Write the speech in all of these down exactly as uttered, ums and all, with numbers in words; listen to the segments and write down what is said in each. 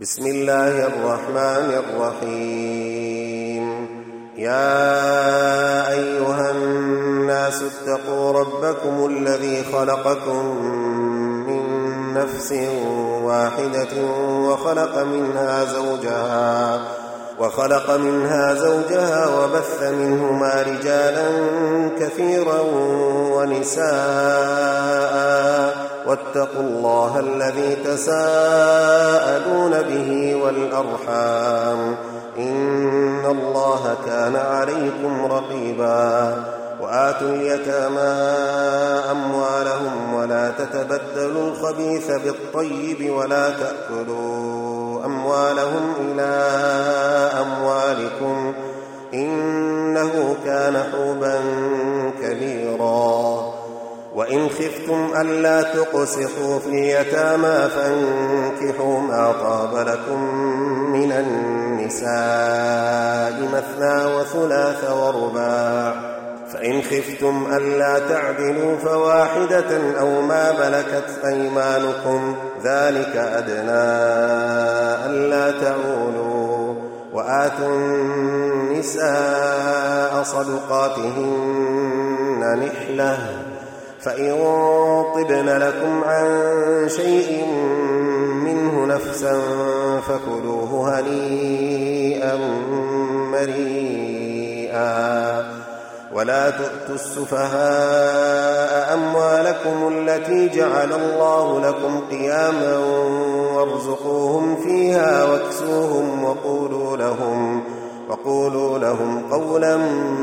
بسم الله الرحمن الرحيم. يا أيها الناس اتقوا ربكم الذي خلقكم من نفس واحدة وخلق منها زوجها وخلق منها زوجها وبث منهما رجالا كثيرا ونساء واتقوا الله الذي تساءلون به والأرحام إن الله كان عليكم رقيبا. وآتوا اليتامى أموالهم ولا تتبدلوا الخبيث بالطيب ولا تأكلوا أموالهم إلى أموالكم إنه كان حوبا كبيرا. وإن خفتم ألا تقسطوا في اليتامى فانكحوا ما طاب لكم من النساء مثنى وثلاث ورباع، فإن خفتم ألا تعدلوا فواحدة أو ما ملكت أيمانكم ذلك أدنى ألا تعولوا. وآتوا النساء صدقاتهن نحلة فإن طبن لكم عن شيء منه نفسا فكلوه هنيئا مريئا. ولا تؤتوا السفهاء أموالكم التي جعل الله لكم قياما وارزقوهم فيها واكسوهم وقولوا لهم, وقولوا لهم قولا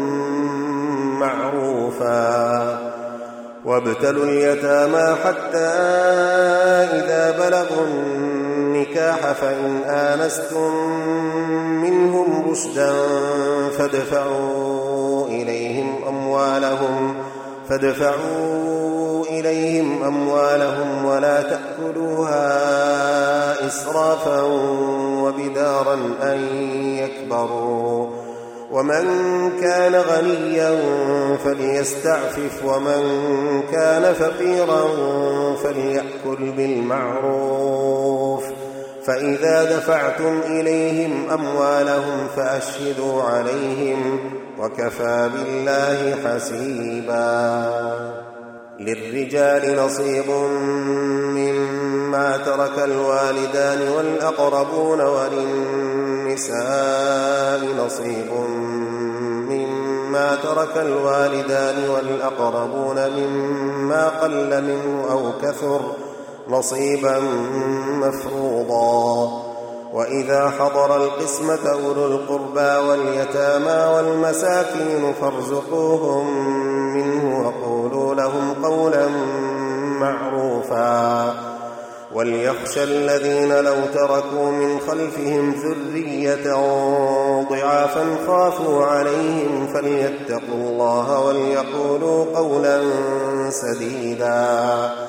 معروفا. وابتلوا اليتامى حتى إذا بلغوا النكاح فإن آنستم منهم رشدا فادفعوا إليهم أموالهم فادفعوا إليهم أموالهم ولا تأكلوها إسرافا وبدارا أن يكبروا. ومن كان غنيا فليستعفف ومن كان فقيرا فليأكل بالمعروف. فإذا دفعتم إليهم أموالهم فأشهدوا عليهم وكفى بالله حسيبا. للرجال نصيب مما ترك الوالدان والأقربون وللنساء نصيب مما ترك الوالدان والأقربون مما قل منه أو كثر نصيبا مفروضا. وإذا حضر القسمة أولو القربى واليتامى والمساكين فارزقوهم منه وقولوا لهم قولا معروفا. وليخشى الذين لو تركوا من خلفهم ذرية ضعافا خافوا عليهم فليتقوا الله وليقولوا قولا سديدا.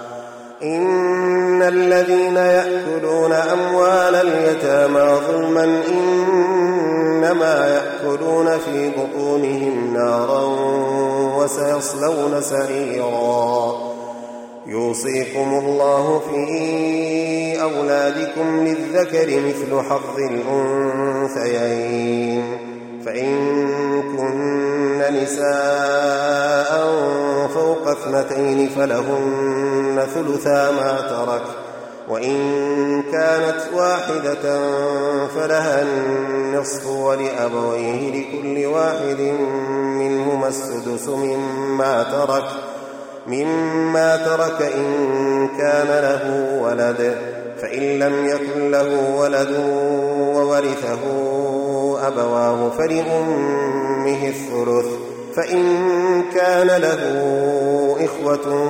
إن الذين يأكلون أموال اليتامى ظلما إنما يأكلون في بطونهم نارا وسيصلون سعيرا. يوصيكم الله في أولادكم للذكر مثل حظ الأنثيين فإن كن نساء فوق اثنتين فلهن ثلثا ما ترك، وإن كانت واحدة فلها النصف ولأبويه لكل واحد منهما السدس مما ترك مما ترك إن كان له ولد، فإن لم يكن له ولد وورثه أبواه فلأمه الثلث، فإن كان له إخوة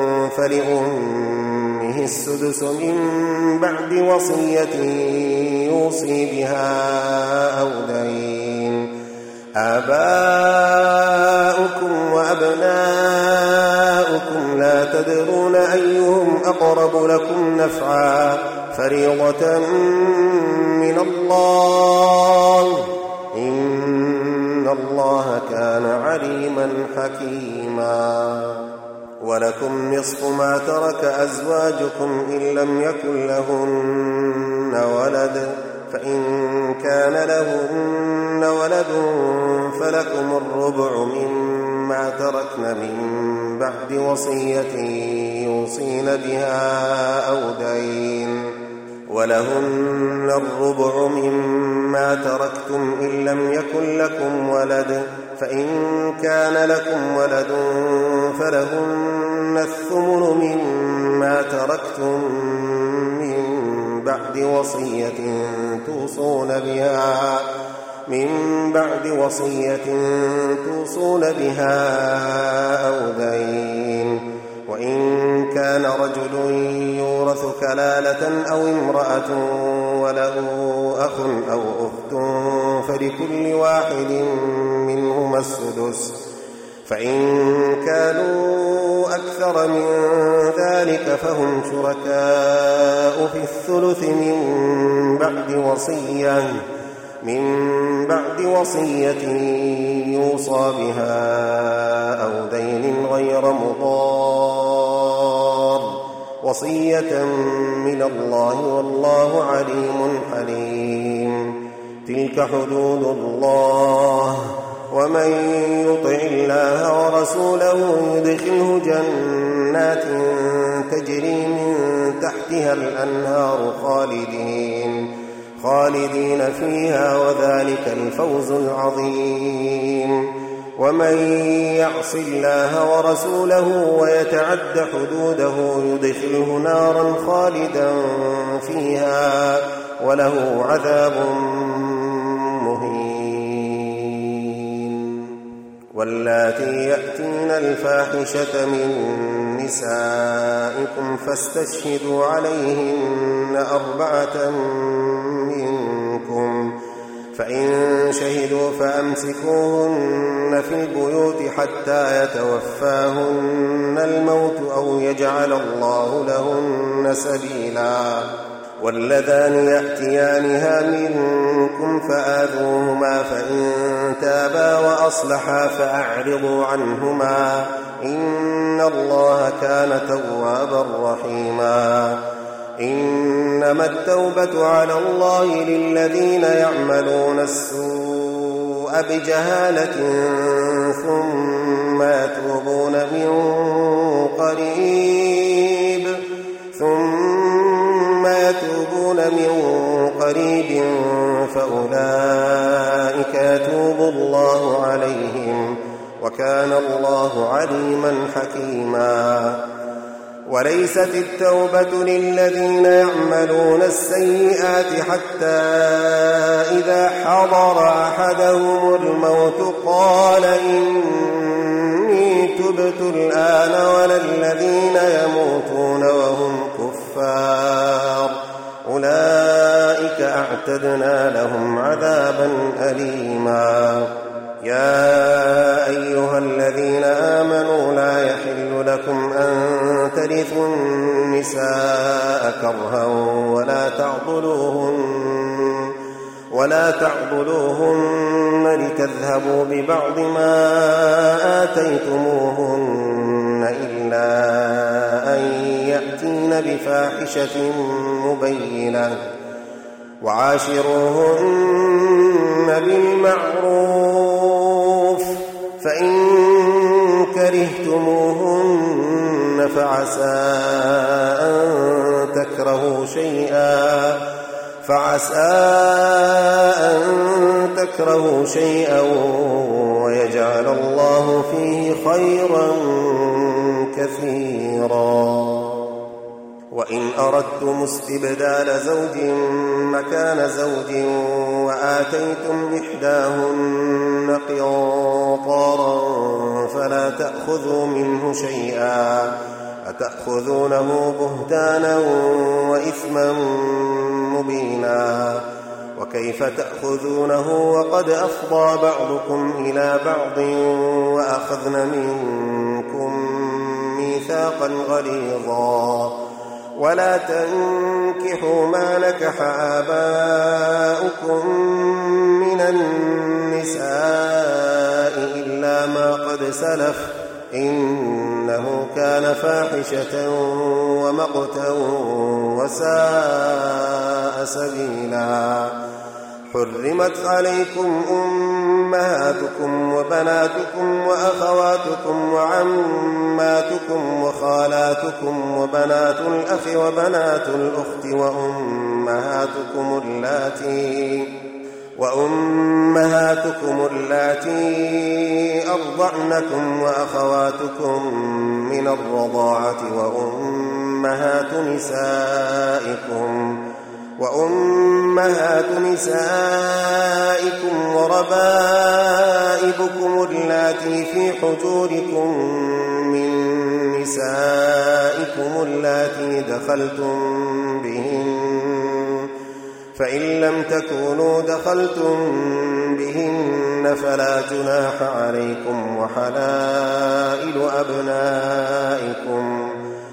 فلأمه السدس من بعد وصية يوصي بها أو دين. آباؤكم وأبناؤكم لا تدرون أيهم أقرب لكم نفعا فريضة من الله إن الله كان عليما حكيما. ولكم نصف ما ترك أزواجكم إن لم يكن لهن ولد فإن كان لهن ولد فلكم الربع مما تركن من بعد وصية يوصين بها أو دين ولهن الربع مما تركتم إن لم يكن لكم ولد فإن كان لكم ولد فلهن الثمن مما تركتم من بعد وصية توصون بها من بعد وصية توصون بها أو دين وإن كان رجل يورث كلالة أو امرأة وله أخ أو أخت فلكل واحد منهما السدس فإن كانوا أكثر من ذلك فهم شركاء في الثلث من بعد وصية من بعد وصية يوصى بها أو دين غير مضار وصية من الله والله عليم حليم تلك حدود الله ومن يطع الله ورسوله يدخله جنات تجري من تحتها الأنهار خالدين خالدين فيها وذلك الفوز العظيم ومن يعص الله ورسوله ويتعد حدوده يدخله نارا خالدا فيها وله عذاب مهين واللاتي يأتين الفاحشة من نسائكم فاستشهدوا عليهن أربعة منكم فإن شهدوا فأمسكوهن في البيوت حتى يتوفاهن الموت أو يجعل الله لهن سبيلا واللذان يأتيانها منكم فآذوهما فإن تابا وأصلحا فأعرضوا عنهما إن الله كان توابا رحيما إنما التوبة على الله للذين يعملون السوء بجهالة ثم يتوبون من قريب ثم يتوبون من قريب فأولئك يتوب الله عليهم وكان الله عليما حكيما وليست التوبة للذين يعملون السيئات حتى إذا حضر أحدهم الموت قال إني تبت الآن ولا الذين يموتون وهم كفار أولئك أعتدنا لهم عذابا أليما يا أيها الذين آمنوا لا يحل لكم أن ترثوا النساء كرها ولا تعضلوهن ولا تعضلوهن لتذهبوا ببعض ما آتيتموهن إلا أن يأتين بفاحشة مبينة وعاشروهن بالمعروف فإن كرهتموهن فعسى أن تكرهوا شيئا فعسى أن تكرهوا شيئا ويجعل الله فيه خيرا كثيرا وإن أردتم استبدال زوج مكان زوج وآتيتم إحداهن قنطارا فلا تأخذوا منه شيئا أتأخذونه بهتانا وإثما مبينا وكيف تأخذونه وقد أفضى بعضكم إلى بعض وأخذن منكم ميثاقا غليظا ولا تنكحوا ما نكح آباؤكم من النساء إلا ما قد سلف إنه كان فاحشة ومقتا وساء ساء سبيلا. حرمت عليكم أمهاتكم وبناتكم وأخواتكم وعماتكم وخالاتكم وبنات الأخ وبنات الأخت وأمهاتكم اللاتي وأمهاتكم اللاتي أرضعنكم وأخواتكم من الرضاعة وأمهات نسائكم وأمهات نسائكم وربائبكم اللاتي في حجوركم من نسائكم اللاتي دخلتم بهن، فإن لم تكونوا دخلتم بهن فلا جناح عليكم وحلائل أبنائكم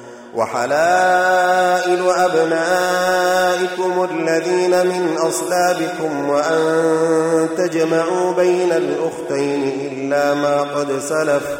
وحلائل أبنائكم الذين من أصلابكم وأن تجمعوا بين الأختين إلا ما قد سلف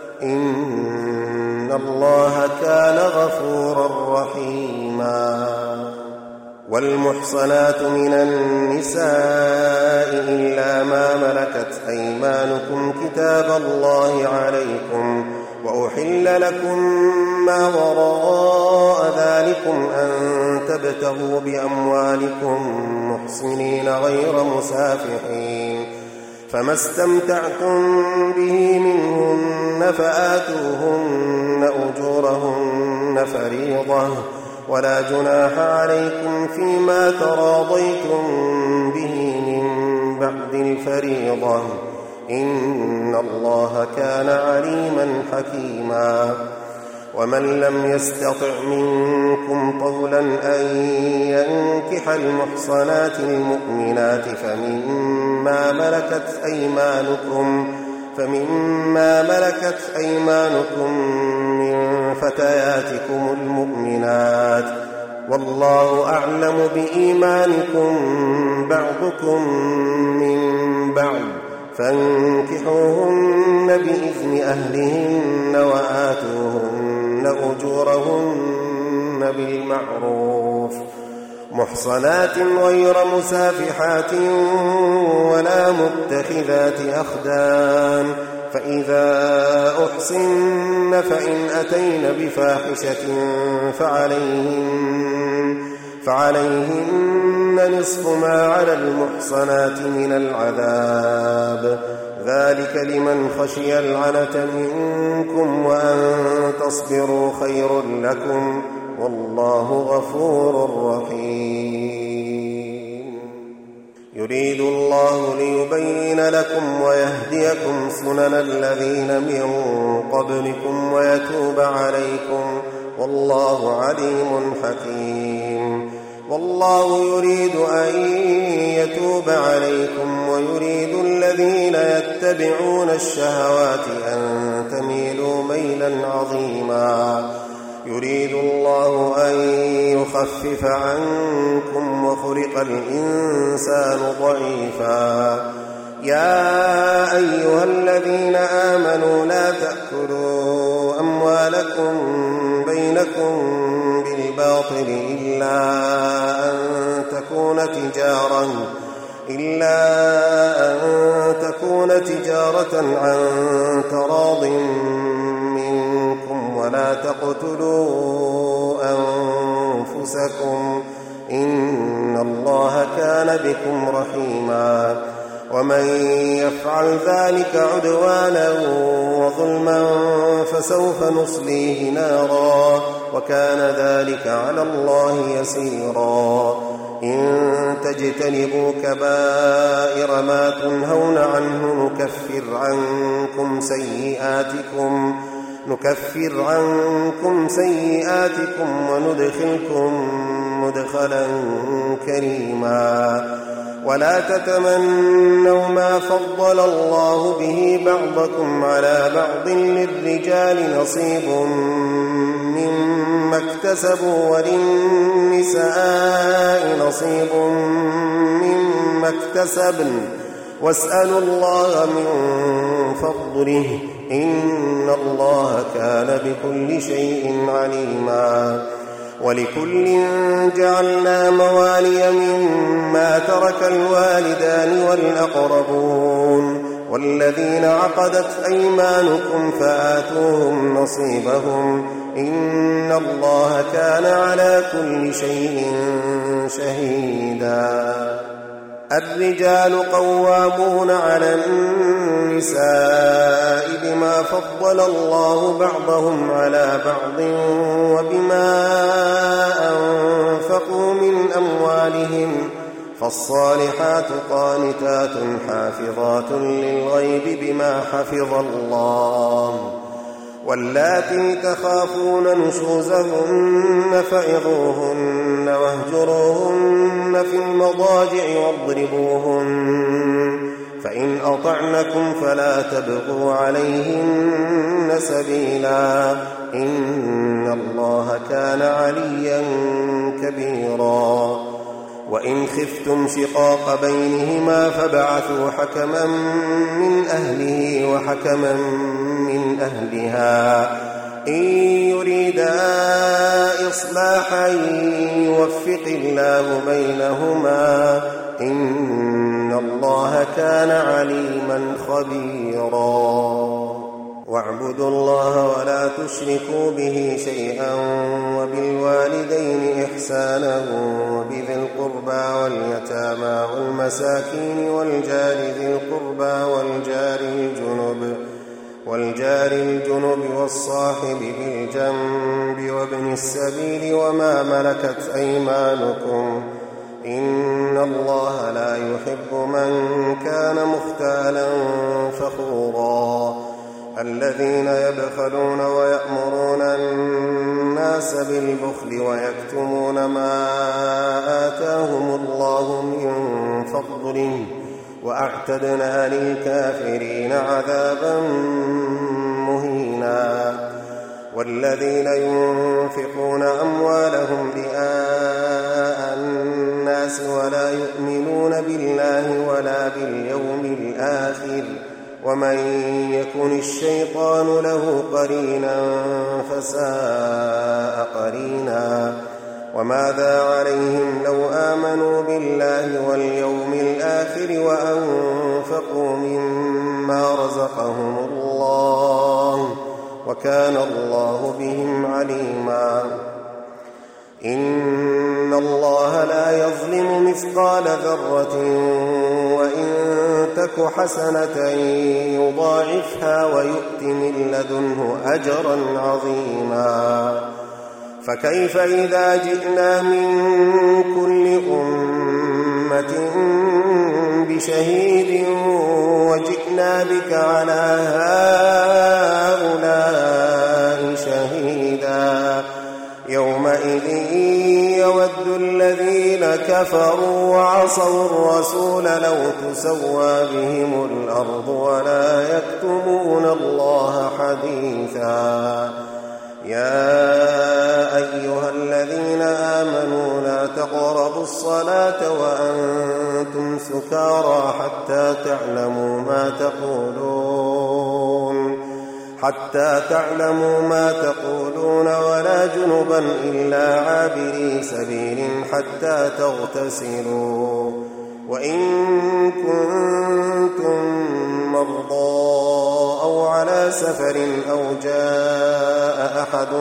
إن الله كان غفورا رحيما. والمحصنات من النساء إلا ما ملكت أيمانكم كتاب الله عليكم، وأحل لكم ما وراء ذلكم أن تبتغوا بأموالكم محصنين غير مسافحين، فما استمتعتم به منهن فآتوهن أجورهن فريضة، ولا جناح عليكم فيما تراضيتم به من بعد الفريضة، إن الله كان عليما حكيما. ومن لم يستطع منكم طولا أن ينكح المحصنات المؤمنات فمما ملكت أيمانكم فمما ملكت أيمانكم من فتياتكم المؤمنات، والله أعلم بإيمانكم بعضكم من بعض، فانكحوهن بإذن أهلهن وآتوهن أجورهن بالمعروف محصنات غير مسافحات ولا متخذات أخدان، فإذا أحصن فإن أتين بفاحشة فعليهن, فعليهن نصف ما على المحصنات من العذاب، ذلك لمن خشي العنة منكم وأن تصبروا خير لكم، والله غفور رحيم. يريد الله ليبين لكم ويهديكم سنن الذين من قبلكم ويتوب عليكم، والله عليم حكيم. والله يريد أن يتوب عليكم ويريد الذين يتبعون الشهوات أن تميلوا ميلا عظيما. يريد الله أن يخفف عنكم وخلق الإنسان ضعيفا. يا أيها الذين آمنوا لا تأكلوا أموالكم بينكم بالباطل إلا أن تكون تجارة إلا أن تكون تجارة عن تراض منكم، ولا تقتلوا أنفسكم إن الله كان بكم رحيما. ومن يفعل ذلك عدوانا وظلما فسوف نصليه نارا، وكان ذلك على الله يسيرا. إن تجتنبوا كبائر ما تنهون عنه نكفر عنكم سيئاتكم نكفر عنكم سيئاتكم وندخلكم مدخلا كريما. ولا تتمنوا ما فضل الله به بعضكم على بعض، للرجال نصيب مما اكتسبوا وللنساء نصيب مما اكتسبن، واسألوا الله من فضله إن الله كان بكل شيء عليما. ولكل جعلنا موالي مما ترك الوالدان والأقربون والذين عقدت أيمانكم فآتوهم نصيبهم إن الله كان على كل شيء شهيدا. الرجال قوامون على النساء بما فضل الله بعضهم على بعض وبما أنفقوا من أموالهم فالصالحات قانتات حافظات للغيب بما حفظ الله واللاتي تخافون نشوزهن فعظوهن واهجروهن في المضاجع واضربوهن فإن أطعنكم فلا تبغوا عليهن سبيلا إن الله كان عليا كبيرا. وإن خفتم شقاق بينهما فابعثوا حكما من أهله وحكما من أهلها إن يريدا إصلاحا يوفق الله بينهما إن الله كان عليما خبيرا. واعبدوا الله ولا تشركوا به شيئا وبالوالدين إحسانا وبذي القربى واليتامى والمساكين والجار ذي القربى والجار الجنب والجار الجنب والصاحب بالجنب وابن السبيل وما ملكت أيمانكم إن الله لا يحب من كان مختالا فخورا. الذين يبخلون ويأمرون الناس بالبخل ويكتمون ما آتاهم الله من فضله وأعتدنا للكافرين عذابا مهينا. والذين ينفقون أموالهم رئاء الناس ولا يؤمنون بالله ولا باليوم الآخر ومن يكن الشيطان له قرينا فساء قرينا. وماذا عليهم لو آمنوا بالله واليوم الآخر وأنفقوا مما رزقهم الله وكان الله بهم عليما. إن الله لا يظلم مثقال ذرة وإن تك حسنة يضاعفها ويؤت من لدنه أجرا عظيما. فكيف إذا جئنا من كل أمة بشهيد وجئنا بك على هؤلاء شهيدا يومئذ يود الذين كفروا وعصوا الرسول لو تسوى بهم الأرض ولا يكتمون الله حديثا. يا أيها الذين آمنوا لا تقربوا الصلاة وأنتم سكارى حتى تعلموا ما تقولون حتى تعلموا ما تقولون ولا جنبا إلا عابري سبيل حتى تغتسلوا وإن كنتم مرضى أو على سفر أو جاء أحد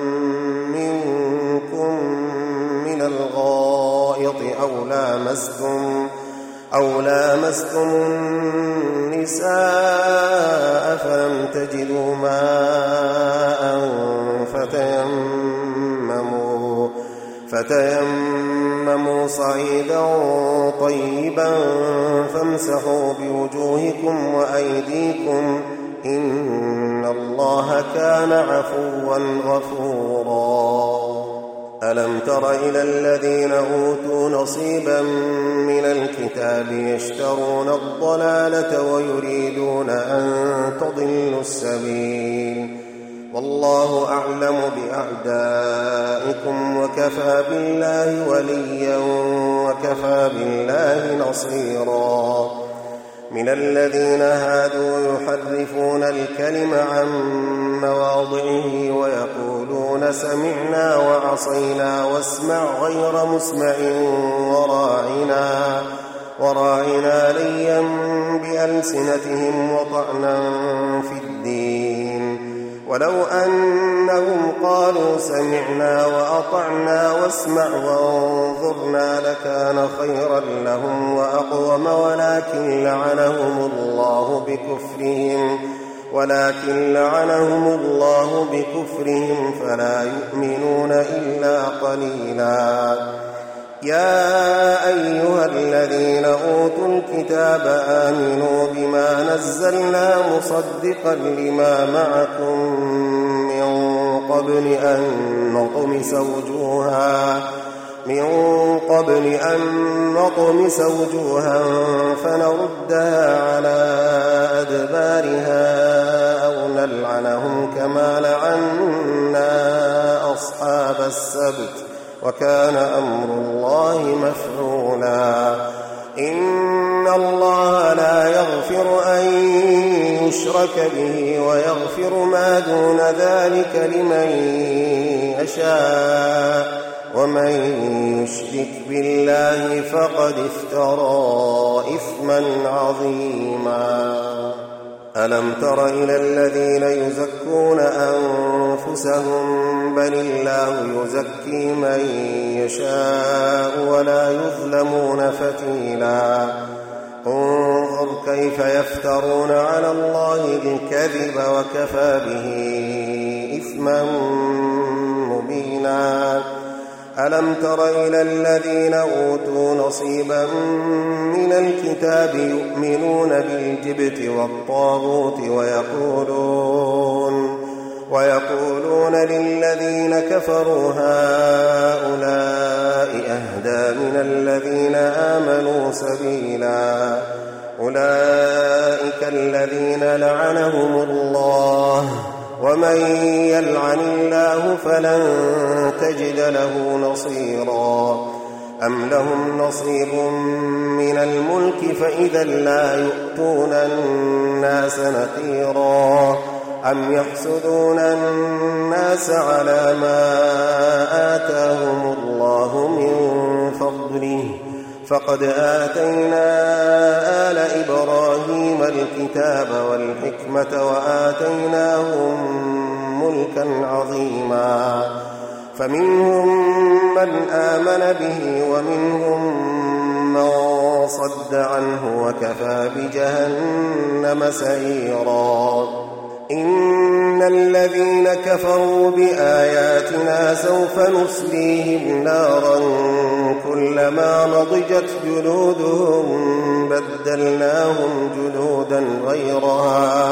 منكم من الغائط أو لامستم أو لامستم النساء فلم تجدوا ماء فتيمموا فتيمموا صعيدا طيبا فامسحوا بوجوهكم وأيديكم إن الله كان عفوا غفورا. ألم تر إلى الذين أوتوا نصيبا من الكتاب يشترون الضلالة ويريدون أن تضلوا السبيل والله أعلم بأعدائكم وكفى بالله وليا وكفى بالله نصيرا. من الذين هادوا يحرفون الكلم عن مواضعه ويقولون سمعنا وعصينا واسمع غير مسمع وراعنا, وراعنا ليا بألسنتهم وطعنا في الدين. ولو أنهم قالوا سمعنا وأطعنا واسمع وانظرنا لكان خيرا لهم وأقوم ولكن لعنهم الله بكفرهم ولكن لعنهم الله بكفرهم فلا يؤمنون إلا قليلا. يا أيها الذين أوتوا الكتاب آمنوا بما نزلنا مصدقا لما معكم من قبل أن نطمس وجوها من قبل أن نطمس وجوها فنردها على أدبارها أو نلعنهم كما لعنا أصحاب السبت وكان أمر الله مفعولا. إن الله لا يغفر أن يشرك به ويغفر ما دون ذلك لمن يشاء ومن يشرك بالله فقد افترى إثما عظيما. ألم تر إلى الذين يزكون أنفسهم بل الله يزكي من يشاء ولا يظلمون فتيلا. انظر كيف يفترون على الله الكذب وكفى به إثما مبينا. ألم تر إلى الذين أوتوا نصيبا من الكتاب يؤمنون بالجبت والطاغوت ويقولون, ويقولون للذين كفروا هؤلاء أهدى من الذين آمنوا سبيلا. أولئك الذين لعنهم الله ومن يلعن الله فلن تجد له نصيرا. أم لهم نصيب من الملك فإذا لا يؤتون الناس نقيرا. أم يحسدون الناس على ما آتاهم الله من فضله فقد آتينا آل إبراهيم الكتاب والحكمة وآتيناهم ملكا عظيما. فمنهم من آمن به ومنهم من صد عنه وكفى بجهنم سعيرا. إن الذين كفروا بآياتنا سوف نصليهم نارا كلما نضجت جلودهم بدلناهم جلودا غيرها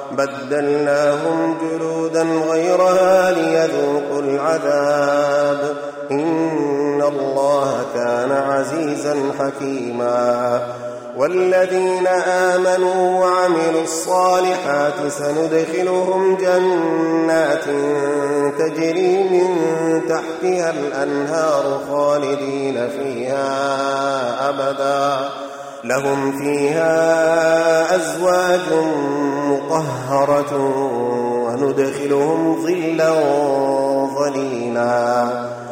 بدلناهم جلودا غيرها ليذوقوا العذاب إن الله كان عزيزا حكيما. والذين آمنوا وعملوا الصالحات سندخلهم جنات تجري من تحتها الأنهار خالدين فيها أبدا لهم فيها أزواج مطهرة وندخلهم ظلا ظليلا.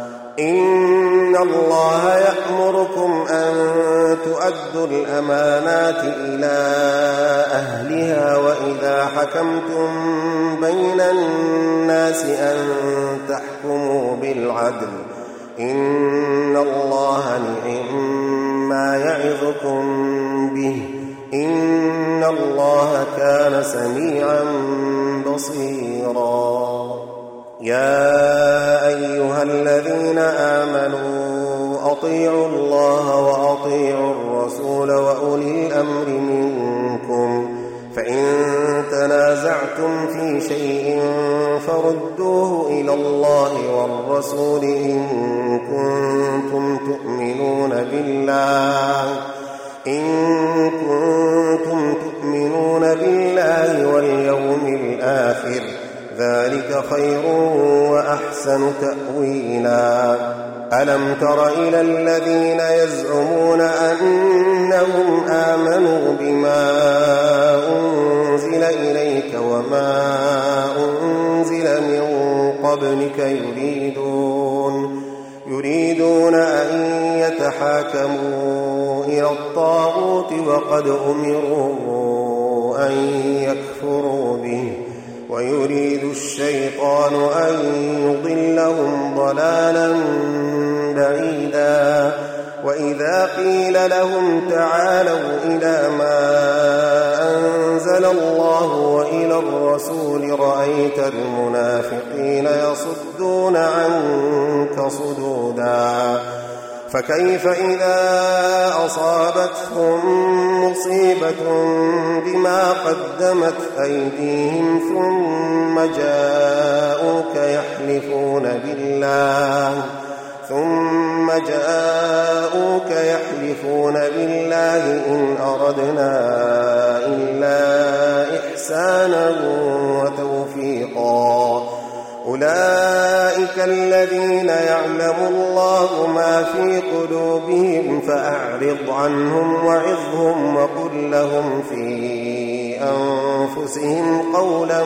إن الله يأمركم أن تؤدوا الأمانات إلى أهلها وإذا حكمتم بين الناس أن تحكموا بالعدل إن الله نعم ما يعظكم به إن الله كان سميعا بصيرا. يا أيها الذين آمنوا أطيعوا الله وأطيعوا الرسول وأولي الأمر منكم فإن تنازعتم في شيء فردوه إلى الله والرسول إن كنتم تؤمنون بالله إن كنتم تؤمنون بالله واليوم الآخر ذلك خير وأحسن تأويلا. ألم تر إلى الذين يزعمون أنهم آمنوا بما أنزل إليك وما أنزل من قبلك يريدون يريدون أن يتحاكموا إلى الطاغوت وقد أمروا أن يكفروا به ويريد الشيطان أن يضلهم ضلالا بعيدا وإذا قيل لهم تعالوا إلى ما أنزل الله وإلى الرسول رأيت المنافقين يصدون عنك صدودا فكيف إذا أصابتهم مصيبة بما قدمت أيديهم ثم جاءوك يحلفون بالله ثم جاءوك يحلفون بالله إن أردنا إلا إحسانا وتوفيقا أولئك الذين يعلم الله ما في قلوبهم فأعرض عنهم وعظهم وقل لهم في أنفسهم قولا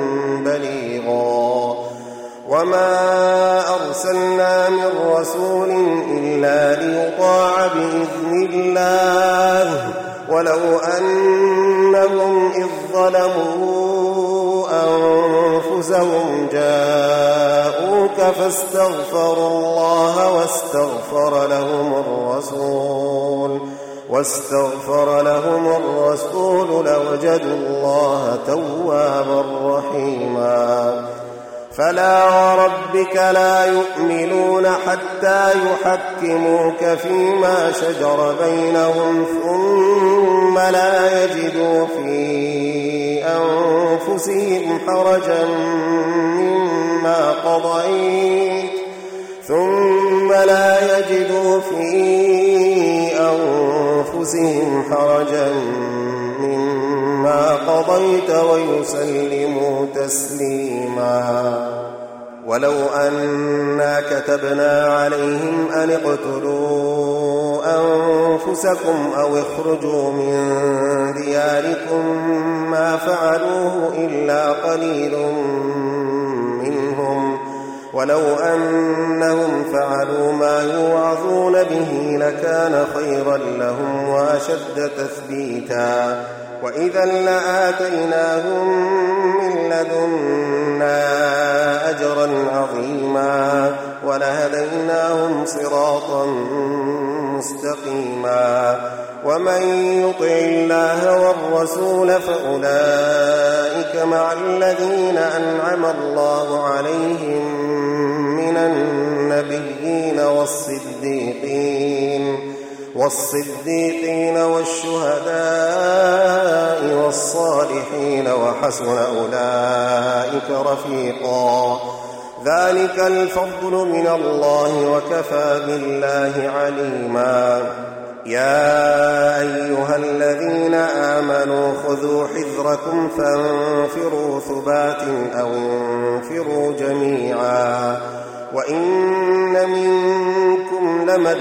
بليغا وما أرسلنا من رسول إلا ليطاع بإذن الله ولو أنهم إذ ظلموا أنفسهم جاءوك فاستغفروا الله واستغفر لهم الرسول واستغفر لهم الرسول لوجدوا الله توابا رحيما فلا وربك لا يؤمنون حتى يحكموك فيما شجر بينهم ثم لا يجدوا في أنفسهم حرجا مما قضيت ثم لا يجدوا في أنفسهم حرجا مما قضيت ويسلموا تسليما ولو أنا كتبنا عليهم أن اقتلوا أنفسكم أو اخرجوا من دياركم ما فعلوه إلا قليل منهم ولو أنهم فعلوا ما يوعظون به لكان خيرا لهم وأشد تثبيتا وإذا لآتيناهم من لدنا أجرا عظيما ولهديناهم صراطا مستقيما ومن يطع الله والرسول فأولئك مع الذين أنعم الله عليهم من النبيين والصديقين والصديقين والشهداء والصالحين وحسن أولئك رفيقا ذلك الفضل من الله وكفى بالله عليما يا أيها الذين آمنوا خذوا حذركم فانفروا ثبات أو انفروا جميعا وإن منكم لمن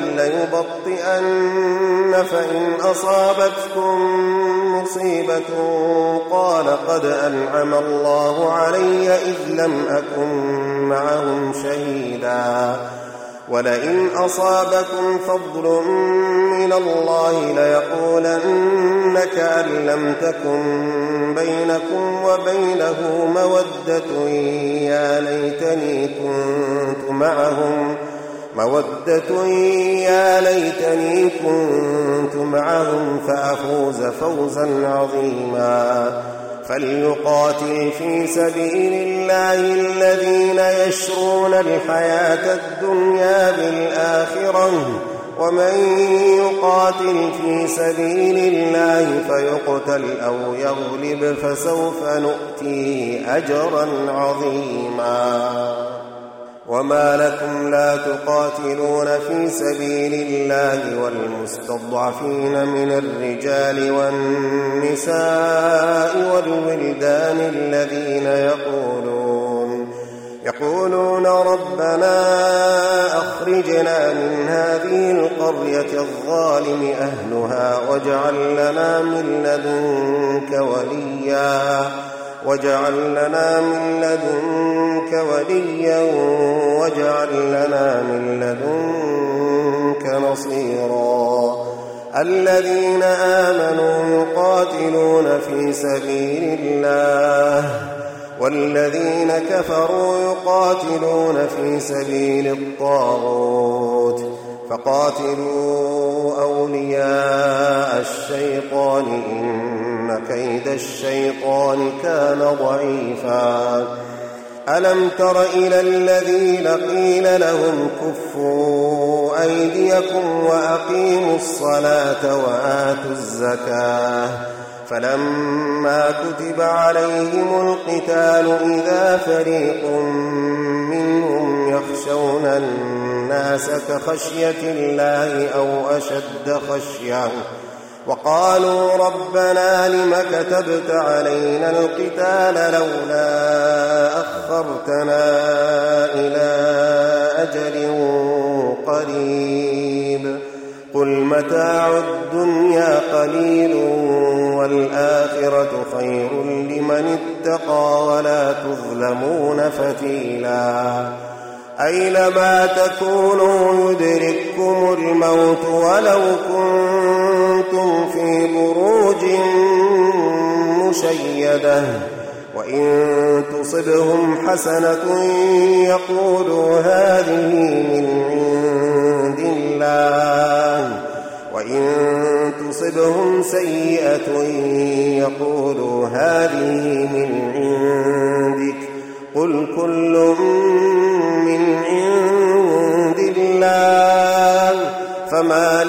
ليبطئن فإن أصابتكم مصيبة قال قد أنعم الله علي إذ لم أكن معهم شهيدا ولئن أصابكم فضل من الله ليقولن كأن لم تكن بينكم وبينه مودة يا ليتني كنت معهم مودة يا ليتني كنت معهم فأفوز فوزا عظيما فليقاتل في سبيل الله الذين يشرون الحياة الدنيا بالآخرة ومن يقاتل في سبيل الله فيقتل أو يغلب فسوف نؤتيه أجرا عظيما وما لكم لا تقاتلون في سبيل الله والمستضعفين من الرجال والنساء والولدان الذين يقولون يقولون ربنا أخرجنا من هذه القرية الظالم أهلها واجعل لنا من لدنك وليا واجعل لنا من لدنك وليا واجعل لنا من لدنك نصيرا الذين آمنوا يقاتلون في سبيل الله والذين كفروا يقاتلون في سبيل الطاغوت فقاتلوا أولياء الشيطان إن كيد الشيطان كان ضعيفا ألم تر إلى الذين قيل لهم كفوا أيديكم وأقيموا الصلاة وآتوا الزكاة فلما كتب عليهم القتال إذا فريق منهم يخشون الناس كخشية الله أو أشد خشية وقالوا ربنا لم كتبت علينا القتال لولا أخرتنا إلى أجل قريب قل متاع الدنيا قليل والآخرة خير لمن اتقى ولا تظلمون فتيلا أينما تكونوا يدرككم الموت ولو كنتم في بروج مشيدة وإن تصبهم حسنة يقولوا هذه من عند الله وإن تصبهم سيئة يقولوا هذه من عندك قل كل من عند الله فما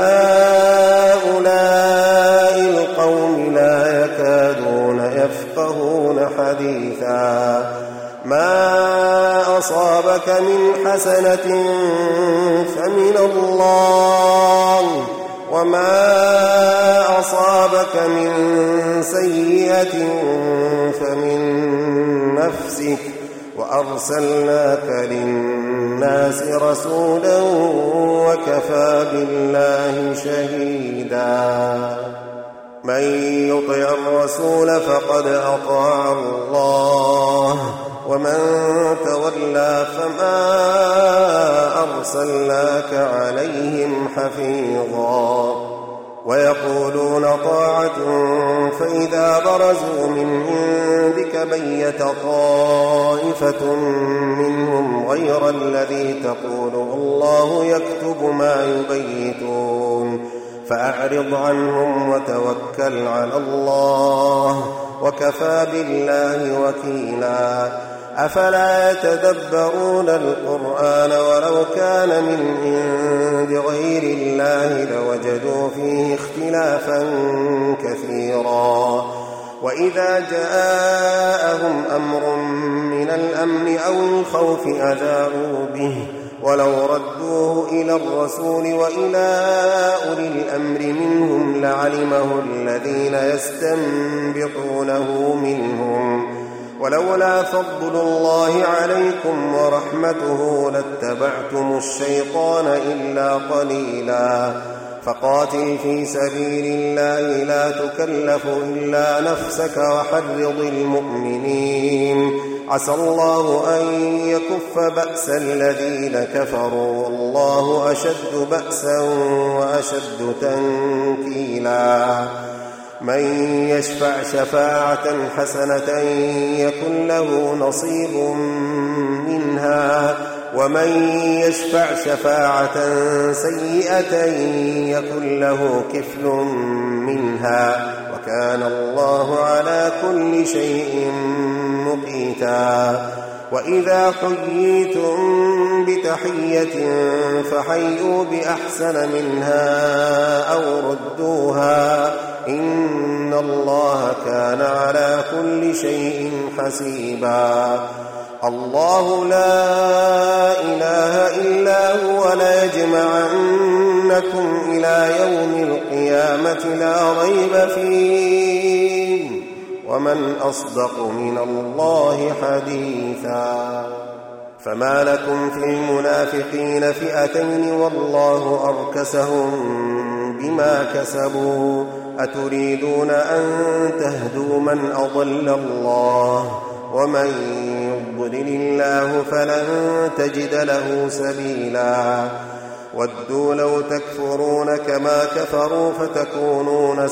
لهؤلاء القوم لا يكادون يفقهون حديثا ما أصابك من حسنة فمن الله وما أصابك من سيئة فمن نفسك وأرسلناك للناس رسولا وكفى بالله شهيدا من يطع الرسول فقد أطاع الله ومن تولى فما أرسلناك عليهم حفيظا ويقولون طاعة فإذا برزوا من عندك بيت طائفة منهم غير الذي تقول الله يكتب ما يبيتون فأعرض عنهم وتوكل على الله وكفى بالله وكيلا أفلا يتدبرون القرآن ولو كان من عند غير الله لوجدوا فيه اختلافا كثيرا وإذا جاءهم أمر من الأمن أو الخوف أذاعوا به ولو ردوه إلى الرسول وإلى أولي الأمر منهم لعلمه الذين يستنبطونه منهم ولولا فضل الله عليكم ورحمته لاتبعتم الشيطان إلا قليلا فقاتل في سبيل الله لا تكلف إلا نفسك وحرض المؤمنين عسى الله أن يكف بأس الذين كفروا والله أشد بأسا وأشد تنكيلا من يشفع شفاعة حسنة يكن له نصيب منها ومن يشفع شفاعة سيئة يكن له كفل منها وكان الله على كل شيء مقيتا وإذا حييتم بتحية فحيوا بأحسن منها أو ردوها إن الله كان على كل شيء حسيبا الله لا إله إلا هو ليجمعنكم إلى يوم القيامة لا ريب فيه ومن أصدق من الله حديثا. فما لكم في المنافقين فئتين والله أركسهم بما كسبوا أتريدون أن تهدوا من أضل الله ومن يضلل الله فلن تجد له سبيلا ودوا لو تكفرون كما كفروا فتكونون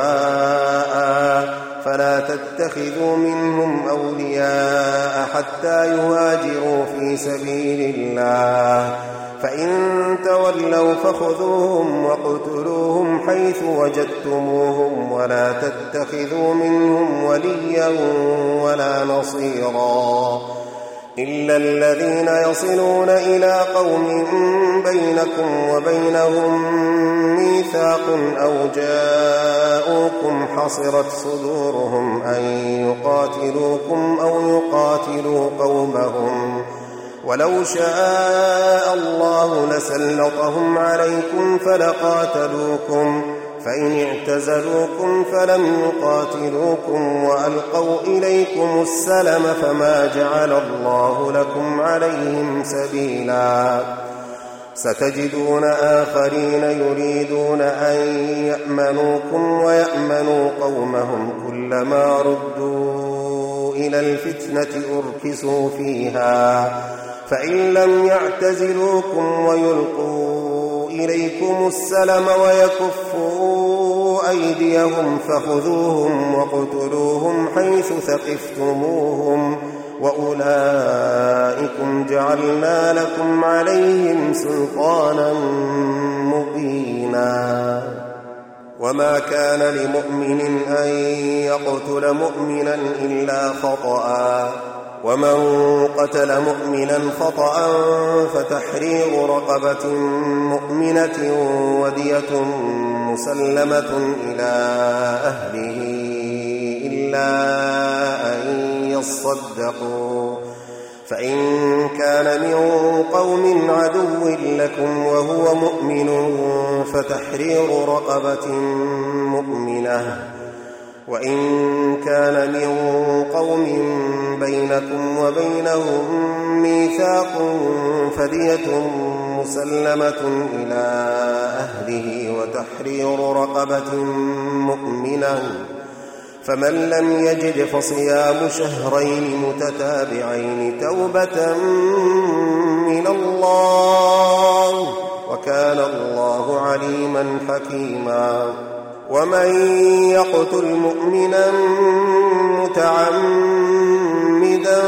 سواء فلا تتخذوا منهم أولياء حتى يهاجروا في سبيل الله فإن تولوا فخذوهم واقتلوهم حيث وجدتموهم ولا تتخذوا منهم وليا ولا نصيرا إلا الذين يصلون إلى قوم بينكم وبينهم ميثاق أو جاءوكم حصرت صدورهم أن يقاتلوكم أو يقاتلوا قومهم ولو شاء الله لسلطهم عليكم فلقاتلوكم فإن اعتزلوكم فلم يقاتلوكم وألقوا إليكم السلم فما جعل الله لكم عليهم سبيلا ستجدون آخرين يريدون أن يأمنوكم ويأمنوا قومهم كلما ردوا إلى الفتنة أركسوا فيها فإن لم يعتزلوكم ويلقوا إليكم السلم ويكفوا أيديهم فخذوهم واقتلوهم حيث ثقفتموهم وأولئكم جعلنا لكم عليهم سلطانا مبينا وما كان لمؤمن أن يقتل مؤمنا إلا خطأ ومن قتل مؤمنا خطأ فتحرير رقبة مؤمنة ودية مسلمة إلى أهله إلا أن يصدقوا فإن كان من قوم عدو لكم وهو مؤمن فتحرير رقبة مؤمنة وإن كان من قوم بينكم وبينهم ميثاق فدية مسلمة إلى أهله وتحرير رقبة مؤمنة فمن لم يجد فصيام شهرين متتابعين توبة من الله وكان الله عليما حكيما ومن يقتل مؤمنا متعمدا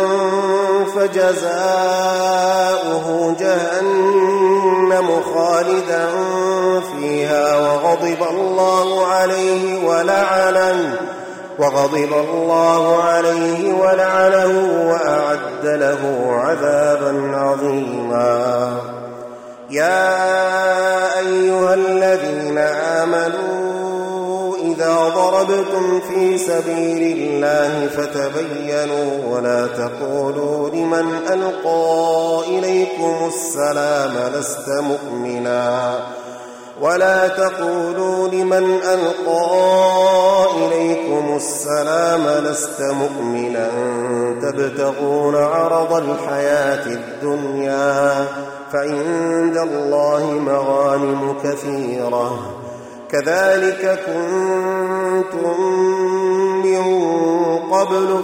فجزاؤه جهنم خالدا فيها وغضب الله عليه ولعنه وغضب الله عليه ولعنه وأعد له عذابا عظيما يا أيها الذين آمنوا إذا ضربتم في سبيل الله فتبينوا ولا تقولوا لمن ألقى إليكم السلام لست مؤمنا ولا تقولوا لمن ألقى إليكم السلام لست مؤمنا تبتغون عرض الحياة الدنيا فعند الله مغانم كثيرة كذلك كنتم من قبل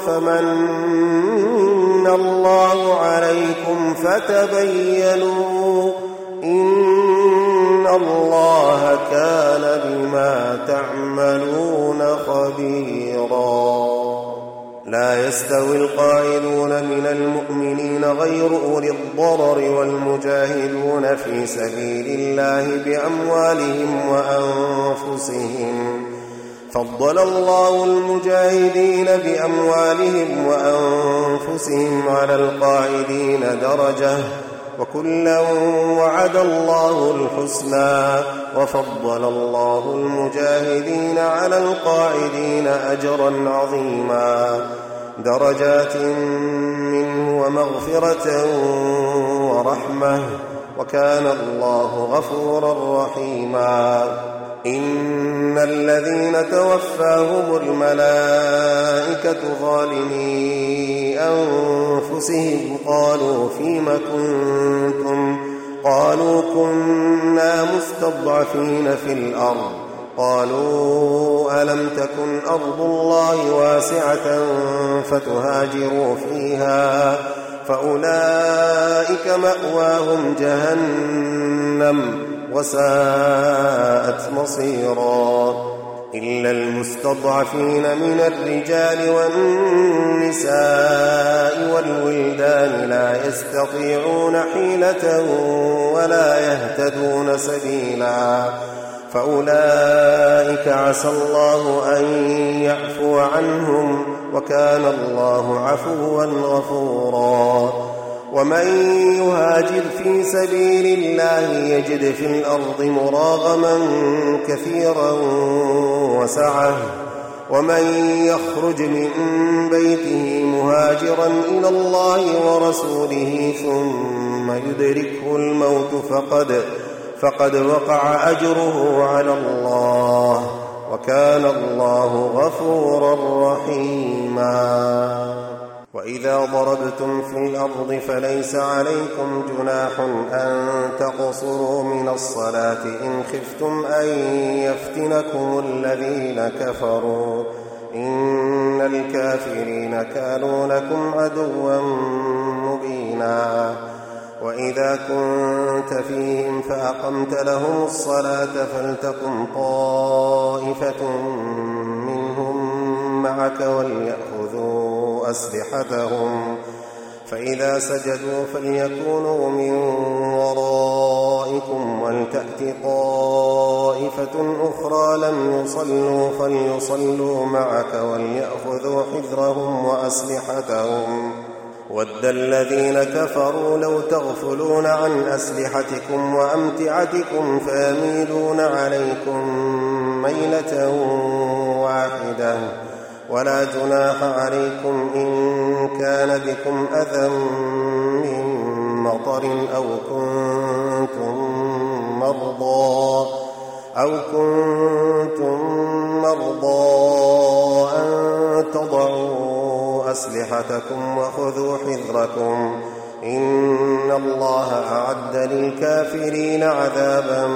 فمن الله عليكم فتبينوا إن الله كان بما تعملون خبيرا لا يستوي القاعدون من المؤمنين غير أولي الضرر والمجاهدون في سبيل الله بأموالهم وأنفسهم فضل الله المجاهدين بأموالهم وأنفسهم على القاعدين درجة وكلا وعد الله الحسنى وفضل الله المجاهدين على القاعدين أجرا عظيما درجات منه ومغفرة ورحمة وكان الله غفورا رحيما إن الذين توفاهم الملائكة ظالمي أنفسهم قالوا فيم كنتم قالوا كنا مستضعفين في الأرض قالوا ألم تكن أرض الله واسعة فتهاجروا فيها فأولئك مأواهم جهنم وساءت مصيرا إلا المستضعفين من الرجال والنساء والولدان لا يستطيعون حيلة ولا يهتدون سبيلا فأولئك عسى الله أن يعفو عنهم وكان الله عفوا غفورا ومن يهاجر في سبيل الله يجد في الأرض مراغما كثيرا وسعة ومن يخرج من بيته مهاجرا إلى الله ورسوله ثم يدركه الموت فقد فقد وقع أجره على الله وكان الله غفورا رحيما وإذا ضربتم في الأرض فليس عليكم جناح أن تقصروا من الصلاة إن خفتم أن يفتنكم الذين كفروا إن الكافرين كانوا لكم عدوا مبينا وإذا كنت فيهم فأقمت لهم الصلاة فلتقم طائفة منهم معك وليأخذوا أسلحتهم فإذا سجدوا فليكونوا من ورائكم ولتأت طائفة أخرى لم يصلوا فليصلوا معك وليأخذوا حذرهم وأسلحتهم ود الذين كفروا لو تغفلون عن أسلحتكم وأمتعتكم فيميلون عليكم ميلة واحدة ولا جناح عليكم إن كان بكم أذى من مطر أو كنتم مرضى أو كنتم مرضى أن تضعوا أسلحتكم وخذوا حذركم إن الله أعد للكافرين عذابا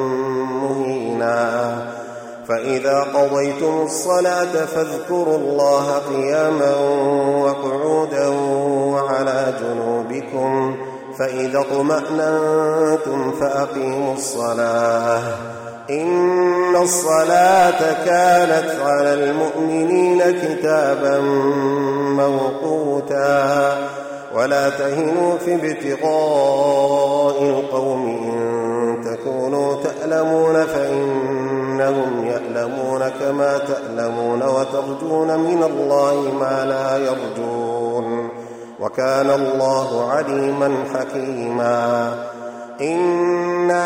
مهينا فإذا قضيتم الصلاة فاذكروا الله قياما وقعودا وعلى جنوبكم فإذا اطمأننتم فأقيموا الصلاة إن الصلاة كانت على المؤمنين كتابا موقوتا ولا تهنوا في ابتغاء القوم إن تكونوا تألمون فإنهم يألمون كما تألمون وترجون من الله ما لا يرجون وكان الله عليما حكيما إنا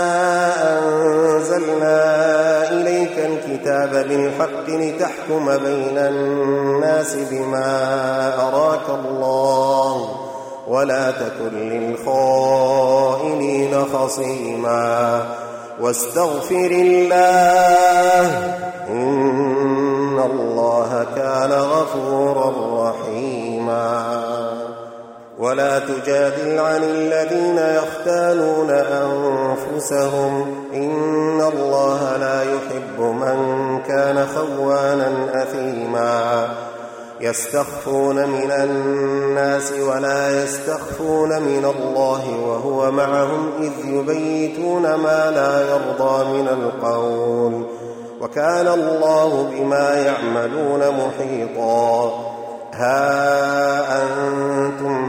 أنزلنا إليك الكتاب بالحق لتحكم بين الناس بما أراك الله ولا تكن للخائنين خصيما واستغفر الله إن الله كان غفورا رحيما ولا تجادل عن الذين يختالون أنفسهم إن الله لا يحب من كان خوانا أثيما يستخفون من الناس ولا يستخفون من الله وهو معهم إذ يبيتون ما لا يرضى من القول وكان الله بما يعملون محيطا ها أنتم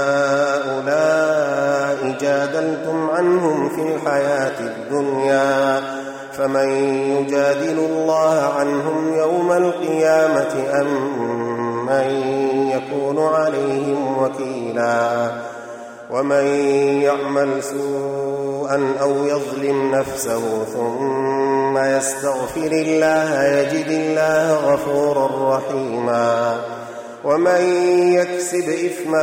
هؤلاء جادلتم عنهم في الحياة الدنيا فمن يجادل الله عنهم يوم القيامة أم من يكون عليهم وكيلا ومن يعمل سوءا أو يظلم نفسه ثم يستغفر الله يجد الله غفورا رحيما ومن يكسب إثما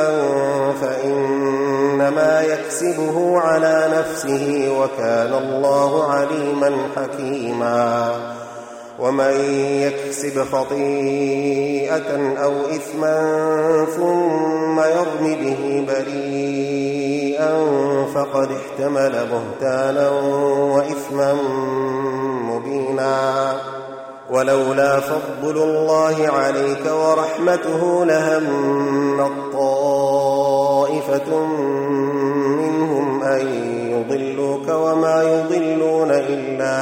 فإنما يكسبه على نفسه وكان الله عليما حكيما ومن يكسب خطيئة أو إثما ثم يرم به بريئا فقد احتمل بهتانا وإثما مبينا ولولا فضل الله عليك ورحمته لهم طائفة منهم أن يضلوك وما يضلون إلا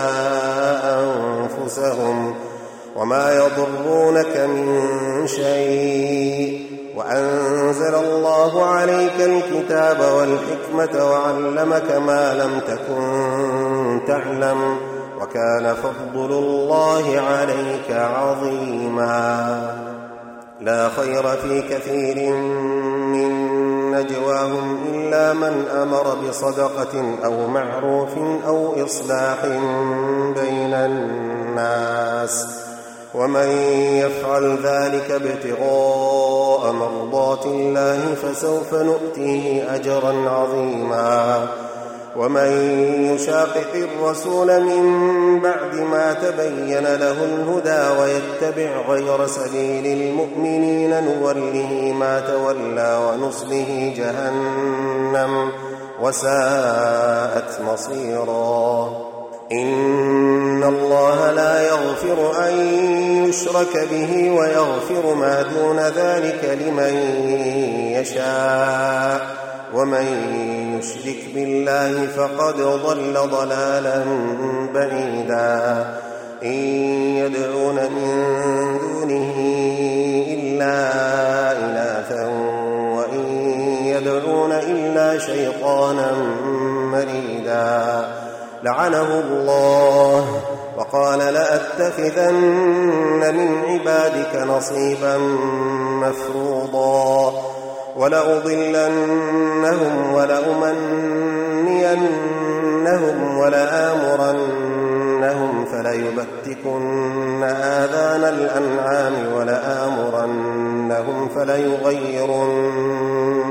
أنفسهم وما يضرونك من شيء وأنزل الله عليك الكتاب والحكمة وعلمك ما لم تكن تعلم وكان فضل الله عليك عظيما لا خير في كثير من نجواهم إلا من أمر بصدقة أو معروف أو إصلاح بين الناس ومن يفعل ذلك ابتغاء مرضات الله فسوف نؤتيه أجرا عظيما ومن يشاقق الرسول من بعد ما تبين له الهدى ويتبع غير سبيل المؤمنين نوله ما تولى ونصله جهنم وساءت مصيرا إن الله لا يغفر أن يشرك به ويغفر ما دون ذلك لمن يشاء ومن يشرك بالله فقد ضل ضلالا بعيدا إن يدعون من دونه إلا إناثا وإن يدعون إلا شيطانا مريدا لعنه الله وقال لأتخذن من عبادك نصيبا مفروضا ولأضلنهم ولأمنينهم ولآمرنهم فليبتكن آذان الأنعام ولآمرنهم فليغيرن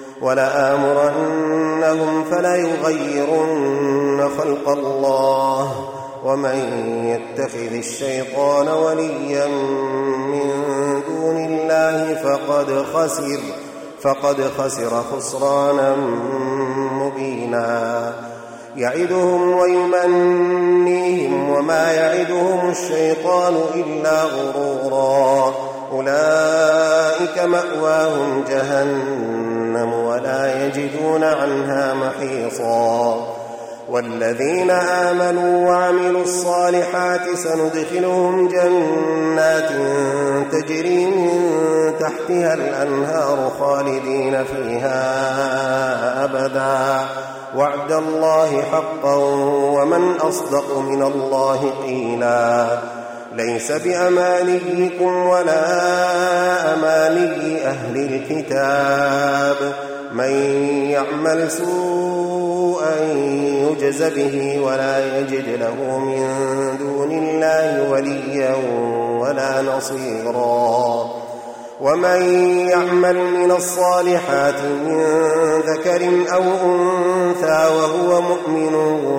ولآمرنهم فليغيرن خلق الله ومن يتخذ الشيطان وليا من دون الله فقد خسر فقد خسر خسرانا مبينا يعدهم ويمنيهم وما يعدهم الشيطان إلا غرورا أولئك مأواهم جهنم ولا يجدون عنها محيصا والذين آمنوا وعملوا الصالحات سندخلهم جنات تجري من تحتها الأنهار خالدين فيها أبدا وعد الله حقا ومن أصدق من الله قيلا ليس بأمانيكم ولا أماني أهل الكتاب من يعمل سوءا يجز به ولا يجد له من دون الله وليا ولا نصيرا ومن يعمل من الصالحات من ذكر أو أنثى وهو مؤمن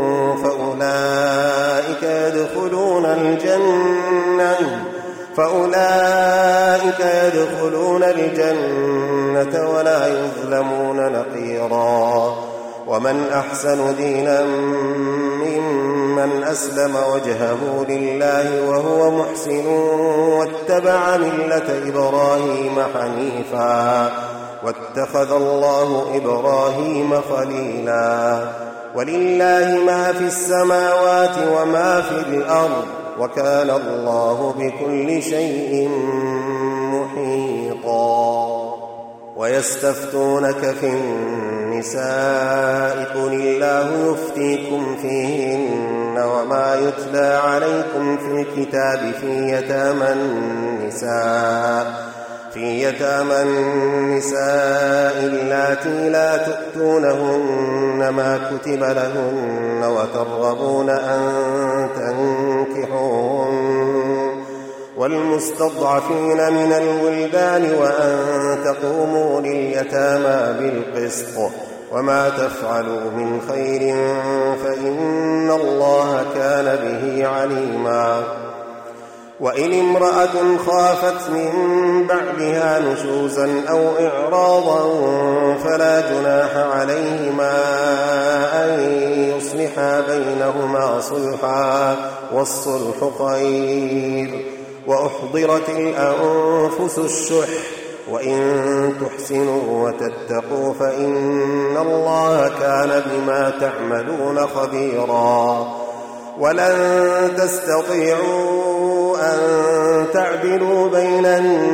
فأولئك يدخلون الجنة فأولئك يدخلون الجنة ولا يظلمون نقيرا ومن أحسن دينا ممن أسلم وجهه لله وهو محسن واتبع ملة إبراهيم حنيفا واتخذ الله إبراهيم خليلا ولله ما في السماوات وما في الأرض وكان الله بكل شيء محيطا ويستفتونك في النساء قل الله يفتيكم فيهن وما يتلى عليكم في الكتاب في يتامى النساء في يتامى النساء اللاتي لا تؤتونهن ما كتب لهن وترغبون أن تنكحوهن والمستضعفين من الولدان وأن تقوموا لليتامى بالقسط وما تفعلوا من خير فإن الله كان به عليما. وإن امرأة خافت من بعدها نشوزا أو إعراضا فلا جناح عليهما أن يصلحا بينهما صلحا والصلح خير. وأحضرت الأنفس الشح وإن تحسنوا وتتقوا فإن الله كان بما تعملون خبيرا. ولن تستطيعوا أن تعدلوا بين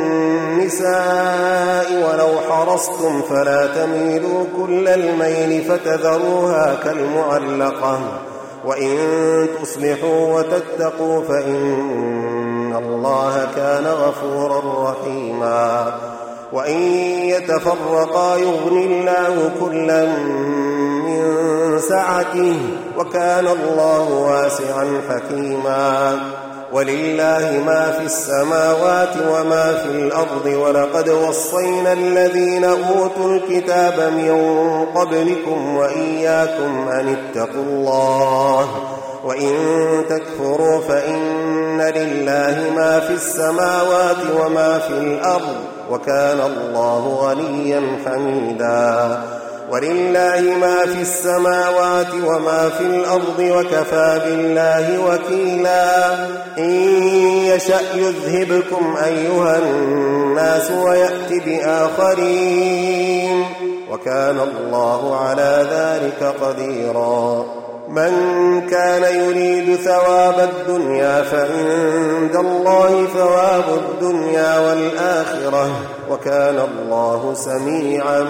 النساء ولو حرصتم فلا تميلوا كل الميل فتذروها كالمعلقة وإن تصلحوا وتتقوا فإن الله كان غفورا رحيما. وإن يتفرقا يغن الله كلا من سعته وكان الله واسعا حكيما. ولله ما في السماوات وما في الأرض ولقد وصينا الذين أوتوا الكتاب من قبلكم وإياكم أن اتقوا الله وإن تكفروا فإن لله ما في السماوات وما في الأرض وكان الله غنيا حميدا. ولله ما في السماوات وما في الأرض وكفى بالله وكيلا. إن يشأ يذهبكم أيها الناس ويأتي بآخرين وكان الله على ذلك قديرا. من كان يريد ثواب الدنيا فعند الله ثواب الدنيا والآخرة وكان الله سميعا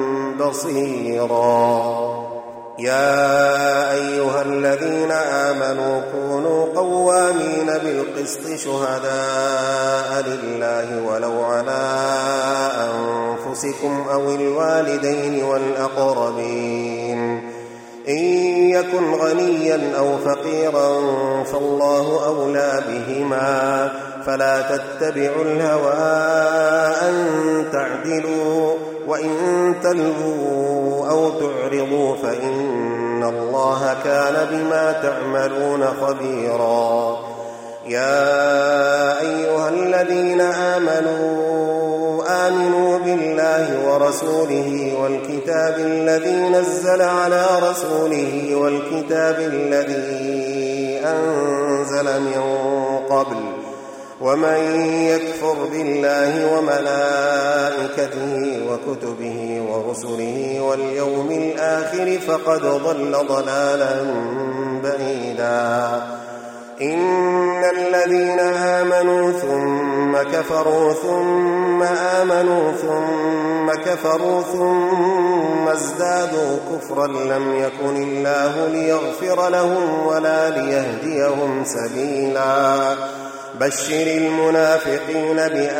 بصيرا. يا أيها الذين آمنوا كونوا قوامين بالقسط شهداء لله ولو على أنفسكم أو الوالدين والأقربين إن يكن غنيا أو فقيرا فالله أولى بهما فلا تتبعوا الهوى أن تعدلوا وإن تلووا أو تعرضوا فإن الله كان بما تعملون خبيرا. يا أيها الذين آمنوا آمنوا بالله ورسوله والكتاب الذي نزل على رسوله والكتاب الذي أنزل من قبل ومن يكفر بالله وملائكته وكتبه ورسله واليوم الآخر فقد ضل ضلالا بعيدا. إن الذين آمنوا ثم كفروا ثم آمنوا ثم كفروا ثم ازدادوا كفرا لم يكن الله ليغفر لهم ولا ليهديهم سبيلا. بشر المنافقين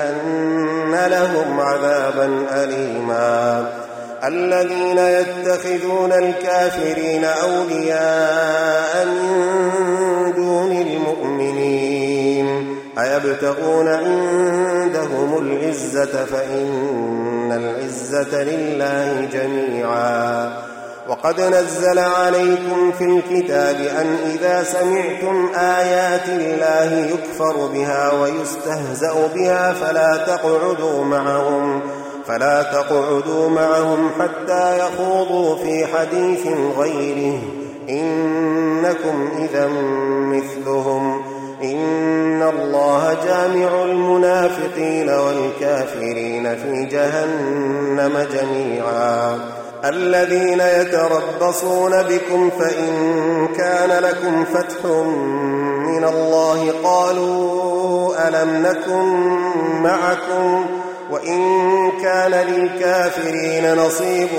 بأن لهم عذابا أليما. الذين يتخذون الكافرين أولياء من دون المؤمنين أيبتغون عندهم العزة فإن العزة لله جميعا. وقد نزل عليكم في الكتاب أن إذا سمعتم آيات الله يكفر بها ويستهزأ بها فلا تقعدوا معهم فلا تقعدوا معهم حتى يخوضوا في حديث غيره إنكم إذا مثلهم إن الله جامع المنافقين والكافرين في جهنم جميعا. الذين يتربصون بكم فإن كان لكم فتح من الله قالوا ألم نكن معكم وإن كان للكافرين نصيب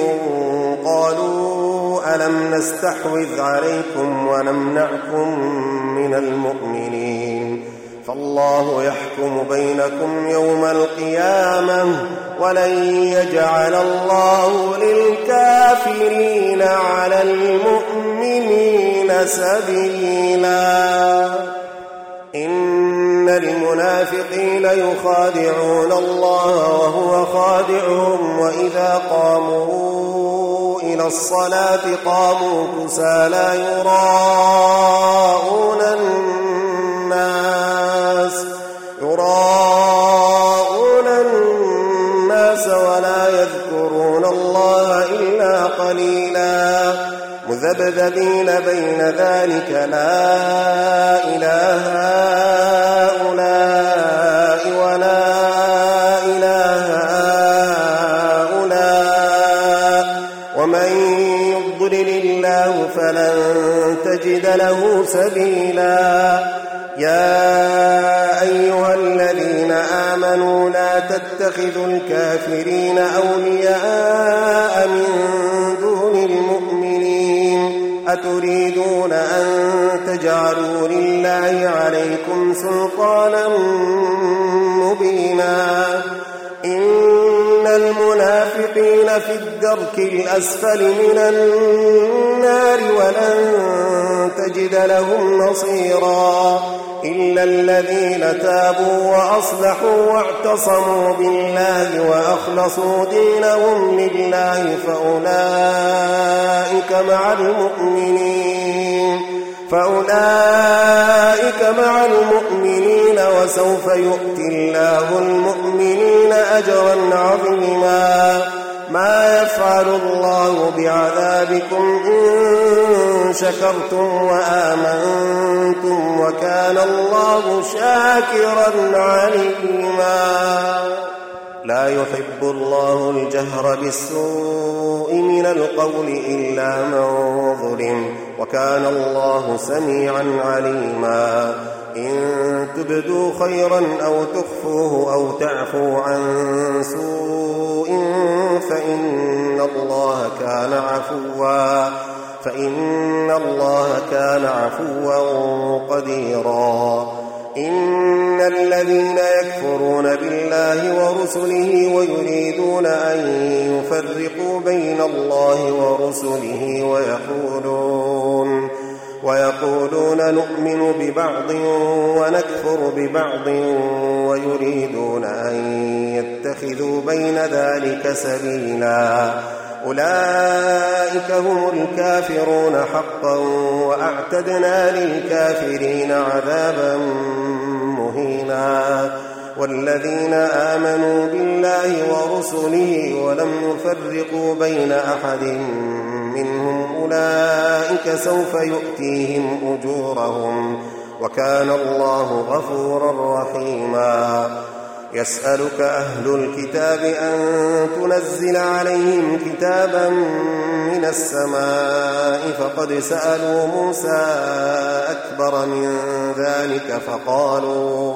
قالوا ألم نستحوذ عليكم ونمنعكم من المؤمنين فالله يحكم بينكم يوم القيامة ولن يجعل الله للكافرين على المؤمنين سبيلا. إن المنافقين يخادعون الله وهو خادعهم وإذا قاموا إلى الصلاة قاموا كسالى يراءون الناس يراءون الناس ولا يذكرون الله إلا قليلا مذبذبين بين ذلك لا إله هؤلاء ولا إله هؤلاء ومن يضلل الله فلن تجد له سبيلا يا أيها الذين آمنوا لا تتخذوا الكافرين أولياء من دون المؤمنين أتريدون أن تجعلوا لله عليكم سلطانا مبينا إن المنافقين في الدرك الأسفل من النار ولن تجد لهم نصيرا إلا الذين تابوا وأصلحوا واعتصموا بالله وأخلصوا دينهم لله فأولئك مع المؤمنين فأولئك مع المؤمنين وسوف يؤتي الله المؤمنين أجرا عظيما ما يفعل الله بعذابكم إن شكرتم وآمنتم وكان الله شاكرا عليما لا يحب الله الجهر بالسوء من القول إلا من ظلم وكان الله سميعا عليما إن تبدوا خيرا أو تخفوه أو تعفوا عن سوء فإن الله كان عفوا فإن الله كان عفوا قديرا إن الذين يكفرون بالله ورسله ويريدون أن يفرقوا بين الله ورسله ويقولون ويقولون نؤمن ببعض ونكفر ببعض ويريدون أن يتخذوا بين ذلك سبيلا أولئك هم الكافرون حقا وأعتدنا للكافرين عذابا مهينا والذين آمنوا بالله ورسله ولم يفرقوا بين أحد منهم أولئك سوف يؤتيهم أجورهم وكان الله غفورا رحيما يسألك أهل الكتاب أن تنزل عليهم كتابا من السماء فقد سألوا موسى أكبر من ذلك فقالوا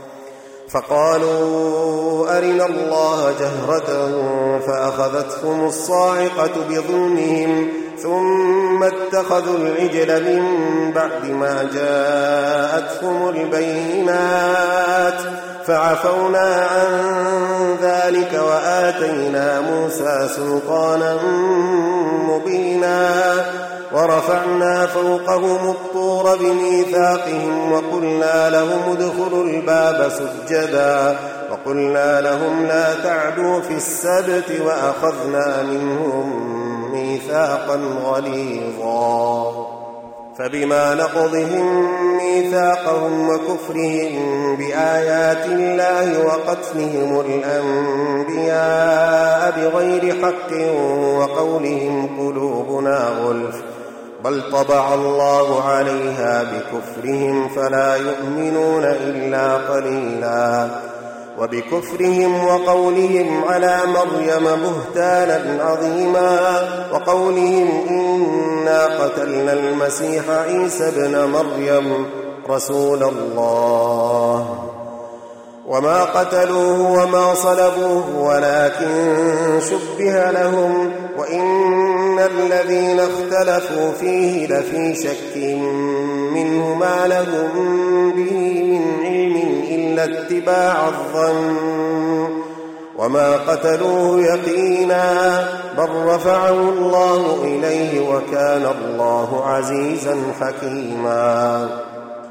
فقالوا أرنا الله جهرة فأخذتهم الصاعقة بظلمهم ثم اتخذوا العجل من بعد ما جاءتهم البينات فعفونا عن ذلك وآتينا موسى سلطانا مبينا ورفعنا فوقهم الطور بميثاقهم وقلنا لهم ادخلوا الباب سجدا وقلنا لهم لا تعدوا في السبت وأخذنا منهم ميثاقا غليظا فبما نقضهم ميثاقهم وكفرهم بآيات الله وقتلهم الأنبياء بغير حق وقولهم قلوبنا غلف بل طبع الله عليها بكفرهم فلا يؤمنون إلا قليلا وبكفرهم وقولهم على مريم بهتانا عظيما وقولهم إنا قتلنا المسيح عيسى ابن مريم رسول الله وما قتلوه وما صلبوه ولكن شبه لهم وإن الذين اختلفوا فيه لفي شك منه ما لهم به من علم إلا اتباع الظن وما قتلوه يقينا بل رفعه الله إليه وكان الله عزيزا حكيما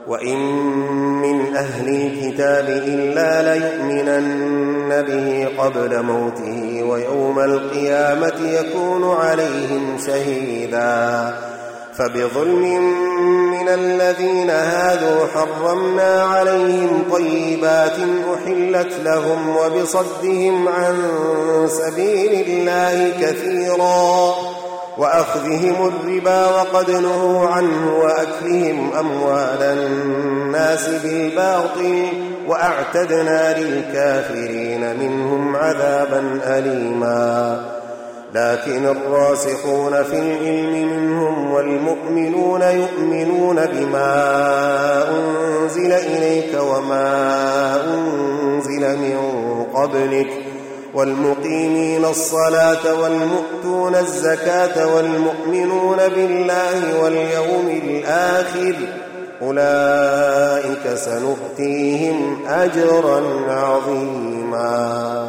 وإن من أهل الكتاب إلا ليؤمنن به قبل موته ويوم القيامة يكون عليهم شهيدا فبظلم من الذين هادوا حرمنا عليهم طيبات أحلت لهم وبصدهم عن سبيل الله كثيرا وأخذهم الربا وقد نهوا عنه وأكلهم أموال الناس بالباطل وأعتدنا للكافرين منهم عذابا أليما لكن الراسخون في العلم منهم والمؤمنون يؤمنون بما أنزل إليك وما أنزل من قبلك والمقيمين الصلاة والمؤتون الزكاة والمؤمنون بالله واليوم الآخر أولئك سنؤتيهم أجرا عظيما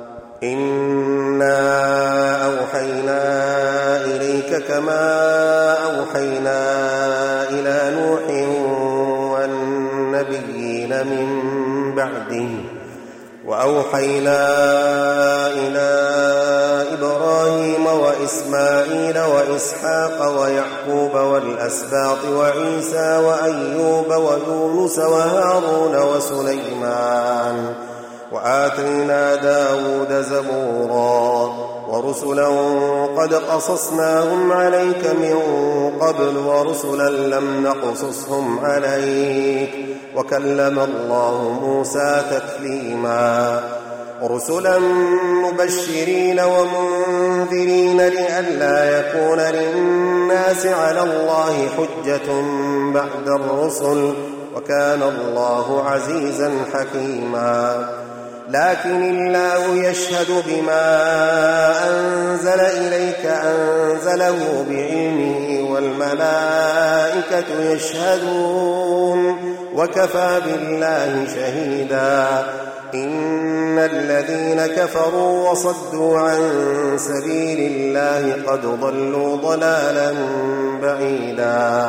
إنا أوحينا إليك كما أوحينا إلى نوح والنبيين من بعده وأوحينا إلى إبراهيم وإسماعيل وإسحاق ويعقوب والأسباط وعيسى وأيوب ويونس وهارون وسليمان وآتينا داود زبورا ورسلا قد قصصناهم عليك من قبل ورسلا لم نقصصهم عليك وكلم الله موسى تكليما رسلا مبشرين ومنذرين لئلا يكون للناس على الله حجة بعد الرسل وكان الله عزيزا حكيما لكن الله يشهد بما أنزل إليك أنزله بعلمه والملائكة يشهدون وكفى بالله شهيدا إن الذين كفروا وصدوا عن سبيل الله قد ضلوا ضلالا بعيدا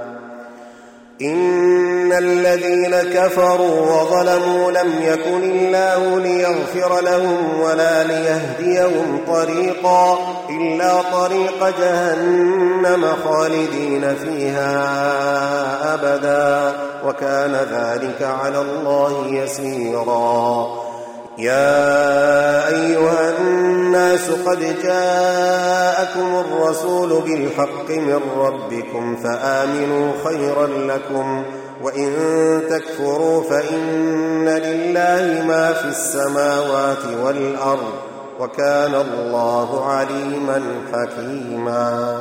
إن الذين كفروا وظلموا لم يكن الله ليغفر لهم ولا ليهديهم طريقا إلا طريق جهنم خالدين فيها أبدا وكان ذلك على الله يسيرا يا أيها الناس قد جاءكم الرسول بالحق من ربكم فآمنوا خيرا لكم وإن تكفروا فإن لله ما في السماوات والأرض وكان الله عليما حكيما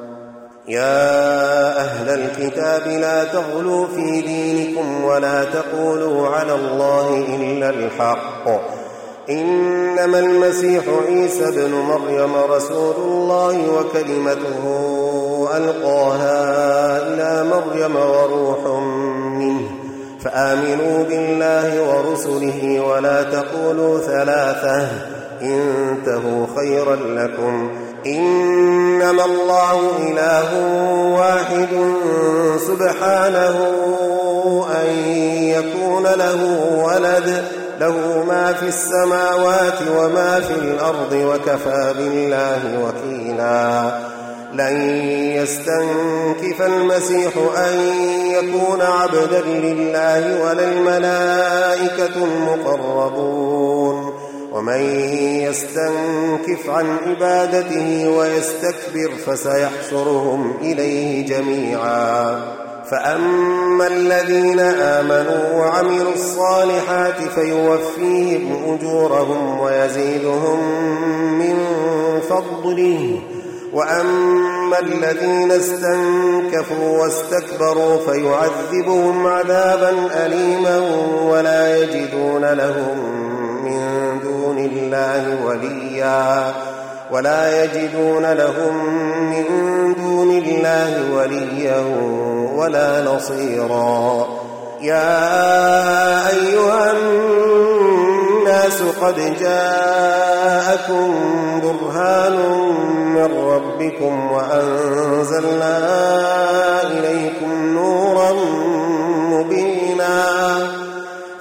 يا أهل الكتاب لا تغلوا في دينكم ولا تقولوا على الله إلا الحق إنما المسيح عيسى ابن مريم رسول الله وكلمته ألقاها إلى مريم وروح منه فآمنوا بالله ورسله ولا تقولوا ثلاثة انتهوا خيرا لكم إنما الله إله واحد سبحانه أن يكون له ولد له ما في السماوات وما في الأرض وكفى بالله وكيلا لن يستنكف المسيح أن يكون عبدا لله ولا الملائكة المقربون ومن يستنكف عن عبادته ويستكبر فسيحشرهم إليه جميعا فأما الذين آمنوا وعملوا الصالحات فيوفيهم أجورهم ويزيدهم من فضله وأما الذين استنكفوا واستكبروا فيعذبهم عذابا أليما ولا يجدون لهم من دون الله وليا ولا يجدون لهم من دون الله وليا ولا نصيرا يا أيها الناس قد جاءكم برهان من ربكم وأنزلنا إليكم نورا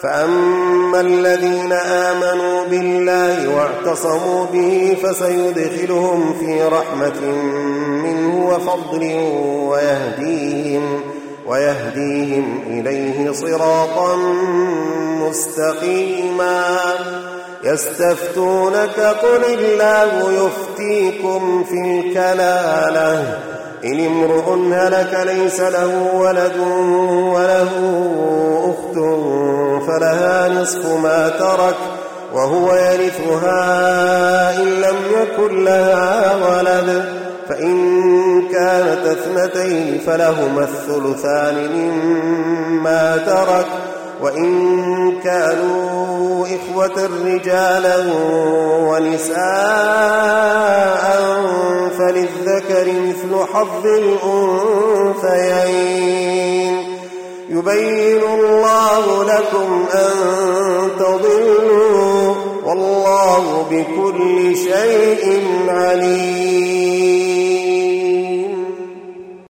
فأما الذين آمنوا بالله واعتصموا به فسيدخلهم في رحمة منه وفضل ويهديهم, ويهديهم إليه صراطا مستقيما. يستفتونك قل الله يفتيكم في الكلالة إن امرؤ هلك ليس له ولد وله أخت فلها نصف ما ترك وهو يرثها إن لم يكن لها ولد، فإن كانت اثنتين فلهما الثلثان مما ترك، وإن كانوا إخوة رجالا ونساء فللذكر مثل حظ الأنثيين. يبين الله لكم أن تضلوا والله بكل شيء عليم.